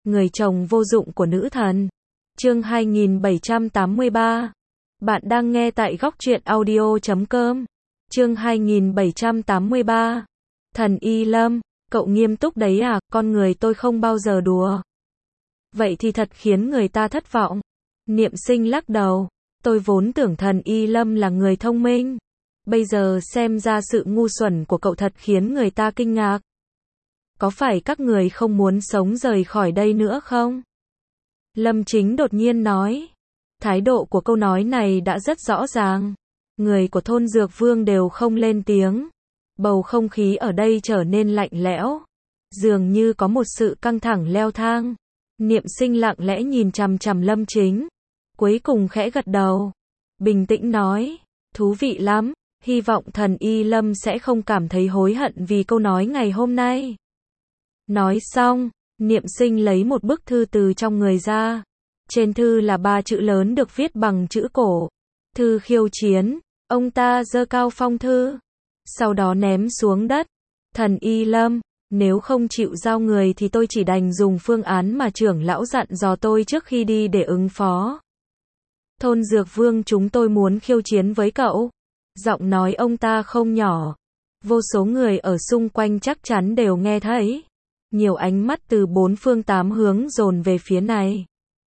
người chồng vô dụng của nữ thần. Chương 2783. Bạn đang nghe tại góc truyện audio.com. Chương 2783. Thần Y Lâm, cậu nghiêm túc đấy à, con người tôi không bao giờ đùa. Vậy thì thật khiến người ta thất vọng. Niệm Sinh lắc đầu, tôi vốn tưởng thần Y Lâm là người thông minh. Bây giờ xem ra sự ngu xuẩn của cậu thật khiến người ta kinh ngạc. Có phải các người không muốn sống rời khỏi đây nữa không? Lâm Chính đột nhiên nói. Thái độ của câu nói này đã rất rõ ràng. Người của thôn Dược Vương đều không lên tiếng. Bầu không khí ở đây trở nên lạnh lẽo. Dường như có một sự căng thẳng leo thang. Niệm Sinh lặng lẽ nhìn chằm chằm Lâm Chính. Cuối cùng khẽ gật đầu. Bình tĩnh nói. Thú vị lắm. Hy vọng thần Y Lâm sẽ không cảm thấy hối hận vì câu nói ngày hôm nay. Nói xong, Niệm Sinh lấy một bức thư từ trong người ra. Trên thư là 3 chữ lớn được viết bằng chữ cổ. Thư khiêu chiến. Ông ta giơ cao phong thư. Sau đó ném xuống đất. Thần Y Lâm, nếu không chịu giao người thì tôi chỉ đành dùng phương án mà trưởng lão dặn dò tôi trước khi đi để ứng phó. Thôn Dược Vương chúng tôi muốn khiêu chiến với cậu. Giọng nói ông ta không nhỏ. Vô số người ở xung quanh chắc chắn đều nghe thấy. Nhiều ánh mắt từ 4 phương 8 hướng dồn về phía này.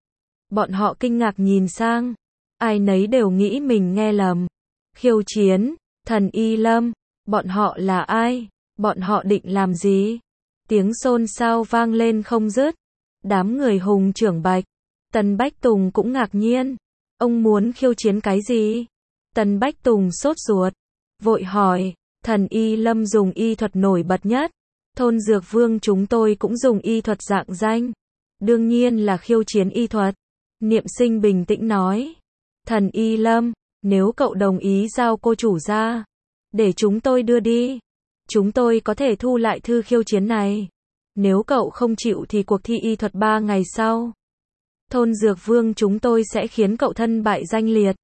Bọn họ kinh ngạc nhìn sang. Ai nấy đều nghĩ mình nghe lầm. Khiêu chiến, thần Y Lâm, bọn họ là ai? Bọn họ định làm gì? Tiếng xôn xao vang lên không dứt. Đám người Hùng Trưởng Bạch, Tần Bách Tùng cũng ngạc nhiên. Ông muốn khiêu chiến cái gì? Tần Bách Tùng sốt ruột, vội hỏi. Thần Y Lâm dùng y thuật nổi bật nhất. Thôn Dược Vương chúng tôi cũng dùng y thuật rạng danh. Đương nhiên là khiêu chiến y thuật. Niệm Sinh bình tĩnh nói. Thần Y Lâm, nếu cậu đồng ý giao cô chủ ra, để chúng tôi đưa đi, chúng tôi có thể thu lại thư khiêu chiến này. Nếu cậu không chịu thì cuộc thi y thuật 3 ngày sau, thôn Dược Vương chúng tôi sẽ khiến cậu thân bại danh liệt.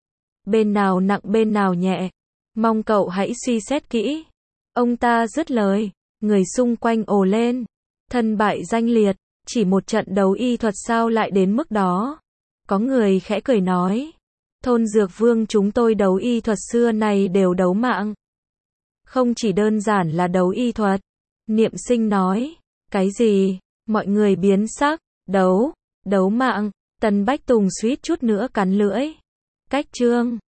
Bên nào nặng bên nào nhẹ, mong cậu hãy suy xét kỹ. Ông ta dứt lời, người xung quanh ồ lên. Thân bại danh liệt, chỉ một trận đấu y thuật sao lại đến mức đó? Có người khẽ cười nói. Thôn Dược Vương chúng tôi đấu y thuật xưa này đều đấu mạng. Không chỉ đơn giản là đấu y thuật. Niệm Sinh nói. Cái gì? Mọi người biến sắc. Đấu mạng. Tần Bách Tùng suýt chút nữa cắn lưỡi. Cách chương